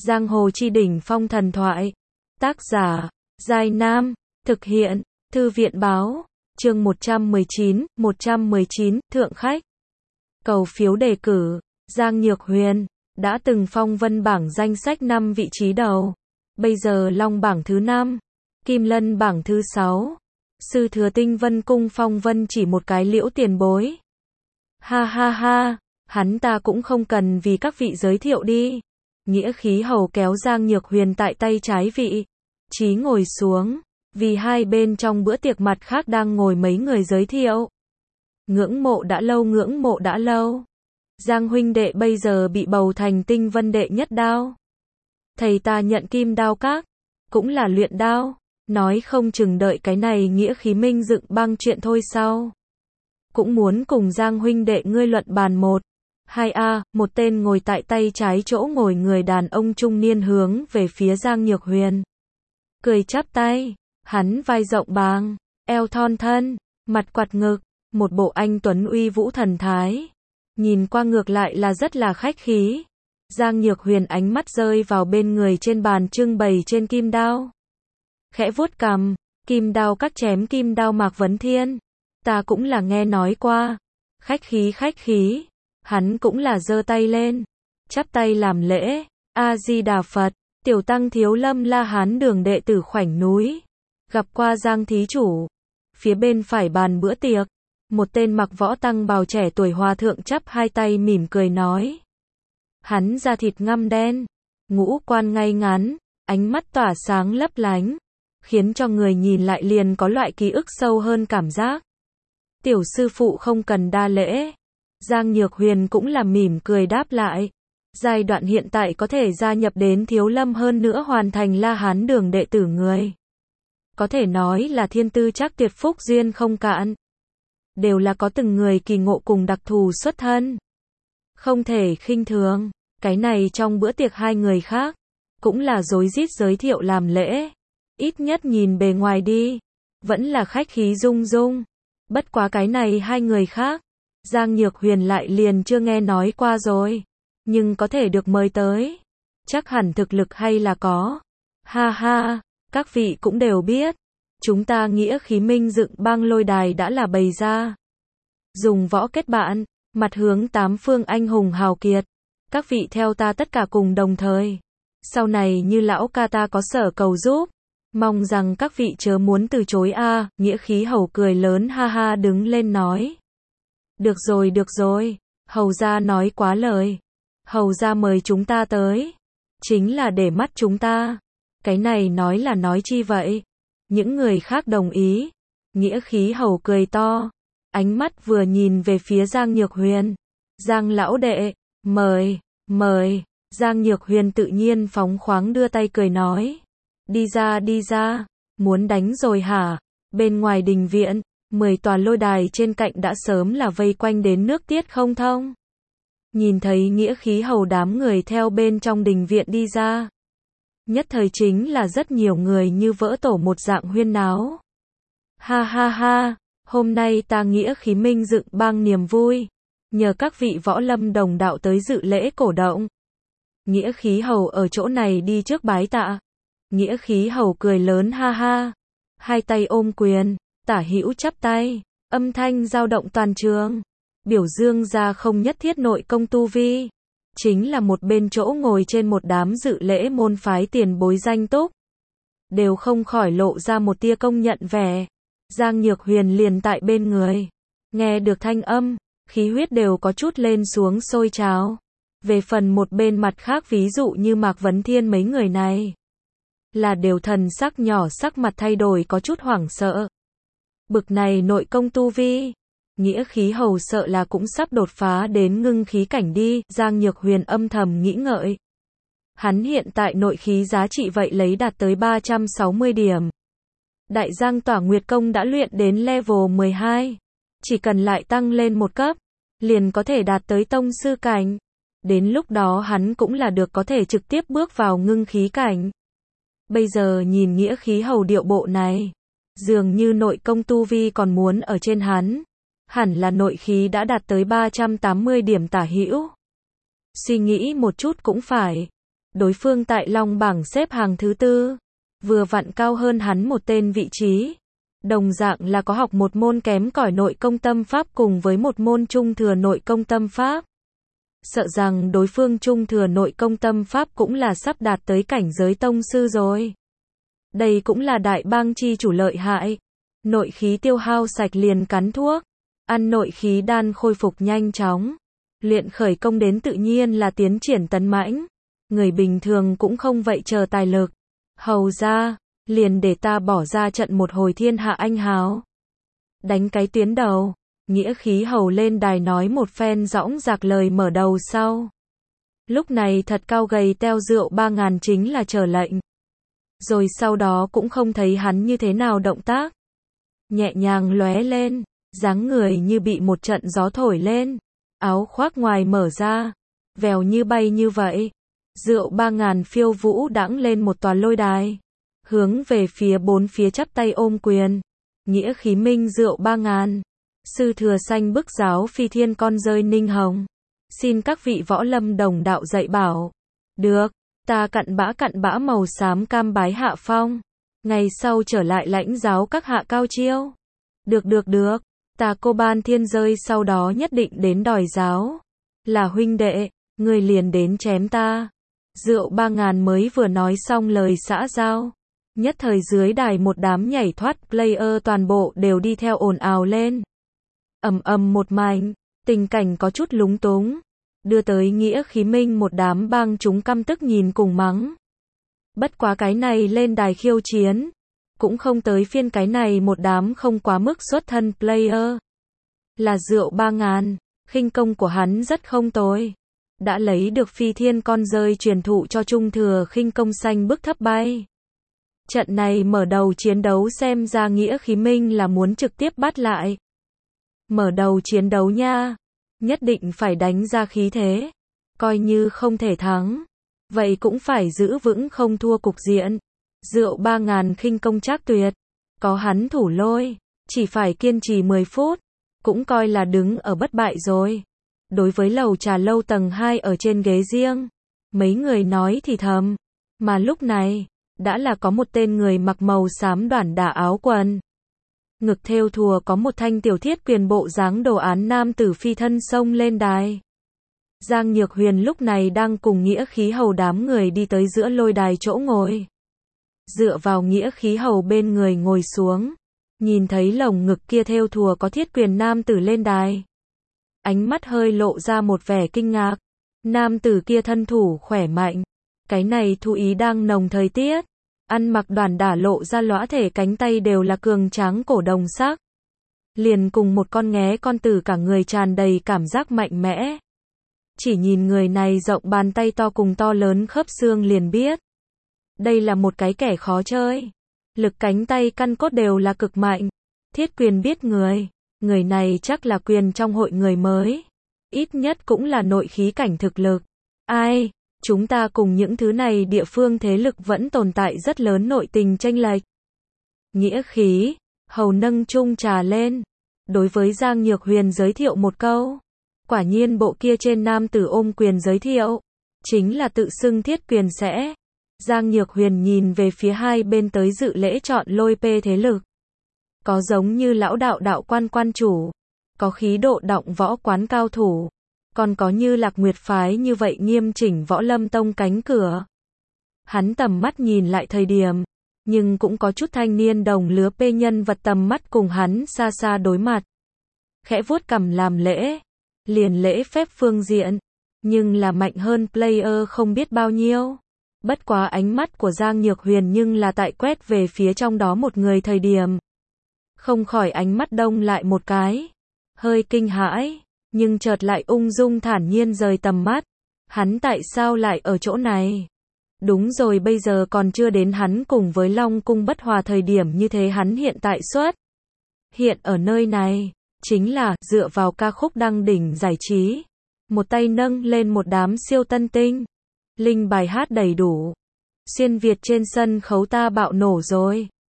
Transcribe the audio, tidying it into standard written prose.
Giang hồ chi đỉnh phong thần thoại. Tác giả, Giai Nam. Thực hiện, Thư viện báo. Chương 119, Thượng khách. Cầu phiếu đề cử. Giang Nhược Huyền đã từng phong vân bảng danh sách 5 vị trí đầu. Bây giờ long bảng thứ 5, Kim Lân bảng thứ 6. Sư thừa Tinh Vân cung phong vân chỉ một cái liễu tiền bối. Ha ha ha, hắn ta cũng không cần vì các vị giới thiệu đi. Nghĩa khí hầu kéo Giang Nhược Huyền tại tay trái vị trí ngồi xuống, vì hai bên trong bữa tiệc mặt khác đang ngồi mấy người giới thiệu. Ngưỡng mộ đã lâu. Giang huynh đệ bây giờ bị bầu thành Tinh Vân đệ nhất đao. Thầy ta nhận kim đao các, cũng là luyện đao, nói không chừng đợi cái này nghĩa khí minh dựng băng chuyện thôi sau. Cũng muốn cùng Giang huynh đệ ngươi luận bàn một. Một tên ngồi tại tay trái chỗ ngồi người đàn ông trung niên hướng về phía Giang Nhược Huyền. Cười chắp tay, hắn vai rộng bàng, eo thon thân, mặt quạt ngực, một bộ anh tuấn uy vũ thần thái. Nhìn qua ngược lại là rất là khách khí. Giang Nhược Huyền ánh mắt rơi vào bên người trên bàn trưng bày trên kim đao. Khẽ vuốt cằm, kim đao cắt chém kim đao Mạc Vấn Thiên. Ta cũng là nghe nói qua. Khách khí. Hắn cũng là giơ tay lên, chắp tay làm lễ. A-di-đà Phật, tiểu tăng Thiếu Lâm La Hán đường đệ tử Khoảnh Núi. Gặp qua Giang thí chủ. Phía bên phải bàn bữa tiệc, một tên mặc võ tăng bào trẻ tuổi hòa thượng chắp hai tay mỉm cười nói. Hắn da thịt ngăm đen, ngũ quan ngay ngắn, ánh mắt tỏa sáng lấp lánh, khiến cho người nhìn lại liền có loại ký ức sâu hơn cảm giác. Tiểu sư phụ không cần đa lễ. Giang Nhược Huyền cũng là mỉm cười đáp lại. Giai đoạn hiện tại có thể gia nhập đến Thiếu Lâm hơn nữa hoàn thành La Hán đường đệ tử người. Có thể nói là thiên tư chắc tuyệt, phúc duyên không cạn. Đều là có từng người kỳ ngộ cùng đặc thù xuất thân. Không thể khinh thường. Cái này trong bữa tiệc hai người khác, cũng là rối rít giới thiệu làm lễ. Ít nhất nhìn bề ngoài đi, vẫn là khách khí rung rung. Bất quá cái này hai người khác, Giang Nhược Huyền lại liền chưa nghe nói qua rồi. Nhưng có thể được mời tới, chắc hẳn thực lực hay là có. Ha ha, các vị cũng đều biết. Chúng ta nghĩa khí minh dựng bang lôi đài đã là bày ra. Dùng võ kết bạn, mặt hướng tám phương anh hùng hào kiệt. Các vị theo ta tất cả cùng đồng thời. Sau này như lão ca ta có sở cầu giúp, mong rằng các vị chớ muốn từ chối a. Nghĩa khí hầu cười lớn ha ha đứng lên nói. Được rồi, hầu gia nói quá lời. Hầu gia mời chúng ta tới, chính là để mắt chúng ta. Cái này nói là nói chi vậy? Những người khác đồng ý. Nghĩa khí hầu cười to, ánh mắt vừa nhìn về phía Giang Nhược Huyền. Giang lão đệ, mời. Giang Nhược Huyền tự nhiên phóng khoáng đưa tay cười nói. Đi ra, muốn đánh rồi hả? Bên ngoài đình viện, 10 tòa lôi đài trên cạnh đã sớm là vây quanh đến nước tiết không thông. Nhìn thấy nghĩa khí hầu đám người theo bên trong đình viện đi ra. Nhất thời chính là rất nhiều người như vỡ tổ một dạng huyên náo. Ha ha ha, hôm nay ta nghĩa khí minh dựng bang niềm vui. Nhờ các vị võ lâm đồng đạo tới dự lễ cổ động. Nghĩa khí hầu ở chỗ này đi trước bái tạ. Nghĩa khí hầu cười lớn ha ha. Hai tay ôm quyền, tả hữu chắp tay, âm thanh dao động toàn trường. Biểu dương ra không nhất thiết nội công tu vi. Chính là một bên chỗ ngồi trên một đám dự lễ môn phái tiền bối danh túc. Đều không khỏi lộ ra một tia công nhận vẻ. Giang Nhược Huyền liền tại bên người. Nghe được thanh âm, khí huyết đều có chút lên xuống sôi trào. Về phần một bên mặt khác ví dụ như Mạc Vấn Thiên mấy người này. Là đều thần sắc nhỏ sắc mặt thay đổi có chút hoảng sợ. Bực này nội công tu vi. Nghĩa khí hầu sợ là cũng sắp đột phá đến ngưng khí cảnh đi. Giang Nhược Huyền âm thầm nghĩ ngợi. Hắn hiện tại nội khí giá trị vậy lấy đạt tới 360 điểm. Đại Giang Tỏa Nguyệt Công đã luyện đến level 12. Chỉ cần lại tăng lên một cấp, liền có thể đạt tới tông sư cảnh. Đến lúc đó hắn cũng là được có thể trực tiếp bước vào ngưng khí cảnh. Bây giờ nhìn nghĩa khí hầu điệu bộ này, dường như nội công tu vi còn muốn ở trên hắn. Hẳn là nội khí đã đạt tới 380 điểm tả hữu. Suy nghĩ một chút cũng phải. Đối phương tại Long bảng xếp hàng thứ tư, vừa vặn cao hơn hắn một tên vị trí. Đồng dạng là có học một môn kém cỏi nội công tâm pháp cùng với một môn trung thừa nội công tâm pháp. Sợ rằng đối phương trung thừa nội công tâm pháp cũng là sắp đạt tới cảnh giới tông sư rồi. Đây cũng là đại bang chi chủ lợi hại. Nội khí tiêu hao sạch liền cắn thuốc. Ăn nội khí đan khôi phục nhanh chóng. Luyện khởi công đến tự nhiên là tiến triển tấn mãnh. Người bình thường cũng không vậy chờ tài lực. Hầu ra, liền để ta bỏ ra trận một hồi thiên hạ anh hào. Đánh cái tuyến đầu. Nghĩa khí hầu lên đài nói một phen dõng dạc lời mở đầu sau. Lúc này thật cao gầy teo rượu 3000 chính là chờ lệnh. Rồi sau đó cũng không thấy hắn như thế nào động tác. Nhẹ nhàng lóe lên, dáng người như bị một trận gió thổi lên. Áo khoác ngoài mở ra, vèo như bay như vậy. Rượu 3000 phiêu vũ đãng lên một tòa lôi đài. Hướng về phía bốn phía chắp tay ôm quyền. Nghĩa khí minh rượu 3000. Sư thừa xanh bức giáo phi thiên con rơi Ninh Hồng. Xin các vị võ lâm đồng đạo dạy bảo. Được, ta cặn bã màu xám cam bái hạ phong. Ngày sau trở lại lãnh giáo các hạ cao chiêu. Được, ta cô ban thiên rơi sau đó nhất định đến đòi giáo. Là huynh đệ, người liền đến chém ta. Rượu 3000 mới vừa nói xong lời xã giao. Nhất thời dưới đài một đám nhảy thoát player toàn bộ đều đi theo ồn ào lên. Ầm một mảnh, tình cảnh có chút lúng túng. Đưa tới nghĩa khí minh một đám bang chúng căm tức nhìn cùng mắng. Bất quá cái này lên đài khiêu chiến. Cũng không tới phiên cái này một đám không quá mức xuất thân player. Là rượu 3000, khinh công của hắn rất không tồi. Đã lấy được phi thiên con rơi truyền thụ cho trung thừa khinh công xanh bức thấp bay. Trận này mở đầu chiến đấu xem ra nghĩa khí minh là muốn trực tiếp bắt lại. Mở đầu chiến đấu nha. Nhất định phải đánh ra khí thế. Coi như không thể thắng. Vậy cũng phải giữ vững không thua cục diện. Rượu 3000 khinh công trác tuyệt. Có hắn thủ lôi. Chỉ phải kiên trì 10 phút. Cũng coi là đứng ở bất bại rồi. Đối với lầu trà lâu tầng 2 ở trên ghế riêng. Mấy người nói thì thầm. Mà lúc này, đã là có một tên người mặc màu xám đoản đả áo quần. Ngực thêu thùa có một thanh tiểu thiết quyền bộ dáng đồ án nam tử phi thân xông lên đài. Giang Nhược Huyền lúc này đang cùng nghĩa khí hầu đám người đi tới giữa lôi đài chỗ ngồi. Dựa vào nghĩa khí hầu bên người ngồi xuống. Nhìn thấy lồng ngực kia thêu thùa có thiết quyền nam tử lên đài. Ánh mắt hơi lộ ra một vẻ kinh ngạc. Nam tử kia thân thủ khỏe mạnh. Cái này thú ý đang nồng thời tiết. Ăn mặc đoản đả lộ ra lõa thể cánh tay đều là cường tráng cổ đồng sắc. Liền cùng một con nghé con tử cả người tràn đầy cảm giác mạnh mẽ. Chỉ nhìn người này rộng bàn tay to cùng to lớn khớp xương liền biết. Đây là một cái kẻ khó chơi. Lực cánh tay căn cốt đều là cực mạnh. Thiết quyền biết người. Người này chắc là quyền trong hội người mới. Ít nhất cũng là nội khí cảnh thực lực. Ai? Chúng ta cùng những thứ này địa phương thế lực vẫn tồn tại rất lớn nội tình chênh lệch. Nghĩa khí, hầu nâng chung trà lên. Đối với Giang Nhược Huyền giới thiệu một câu. Quả nhiên bộ kia trên nam tử ôm quyền giới thiệu. Chính là tự xưng thiết quyền sẽ. Giang Nhược Huyền nhìn về phía hai bên tới dự lễ chọn lôi pê thế lực. Có giống như lão đạo quan chủ. Có khí độ động võ quán cao thủ. Còn có như Lạc Nguyệt phái như vậy nghiêm chỉnh võ lâm tông cánh cửa. Hắn tầm mắt nhìn lại thời điểm. Nhưng cũng có chút thanh niên đồng lứa pê nhân vật tầm mắt cùng hắn xa xa đối mặt. Khẽ vuốt cằm làm lễ. Liền lễ phép phương diện. Nhưng là mạnh hơn player không biết bao nhiêu. Bất quá ánh mắt của Giang Nhược Huyền nhưng là tại quét về phía trong đó một người thời điểm. Không khỏi ánh mắt đông lại một cái. Hơi kinh hãi. Nhưng chợt lại ung dung thản nhiên rời tầm mắt. Hắn tại sao lại ở chỗ này? Đúng rồi, bây giờ còn chưa đến hắn cùng với Long Cung bất hòa thời điểm như thế, hắn hiện tại xuất hiện ở nơi này. Chính là dựa vào ca khúc đăng đỉnh giải trí. Một tay nâng lên một đám siêu tân tinh. Linh bài hát đầy đủ. Xuyên Việt trên sân khấu ta bạo nổ rồi.